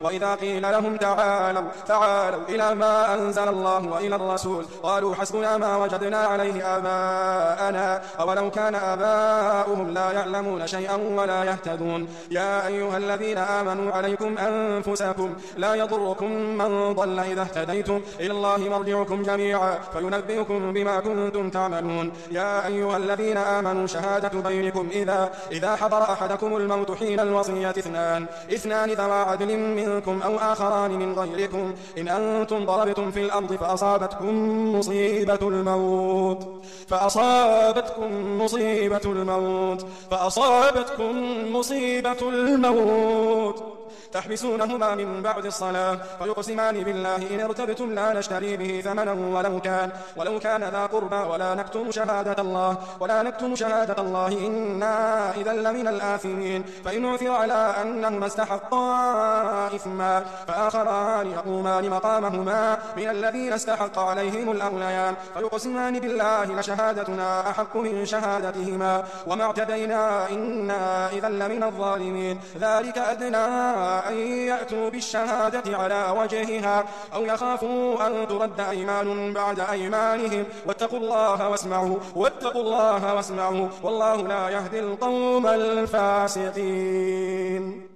وإذا قيل لهم تعالوا إلى ما أنزل الله وإلى الرسول قالوا حسبنا ما وجدنا عليه آباءنا أولو كان آباؤهم لا يعلمون شيئا ولا يهتدون. يا أيها الذين آمنوا عليكم أنفسكم لا يضركم من ضل إذا اهتديتم إلى الله مرجعكم جميعا فينبئكم بما كنتم تعملون. يا أيها الذين آمنوا شهادة بينكم إذا حضر أحدكم الموت حين الوصية اثنان ذوى عدل منكم أو آخران من غيركم إن أنتم ضربتم في الأرض فأصابتكم مصيبة الموت تحبسونهما من بعد الصلاة فيقسمان بالله إن ارتبتم لا نشتري به ثمنا ولو كان ذا قربى ولا نكتم شهادة الله إنا إذا لمن الآثمين. فإن عثر على أنهما استحقا إثما فآخران يقومان مقامهما من الذين استحق عليهم الأوليان فيقسمان بالله لشهادتنا أحق من شهادتهما وما اعتدينا إنا إذا لمن الظالمين. ذلك أدنى أن يأتوا بالشهادة على وجهها أو يخافوا أن ترد أيمان بعد أيمانهم واتقوا الله واسمعوا والله لا يهدي القوم الفاسقين.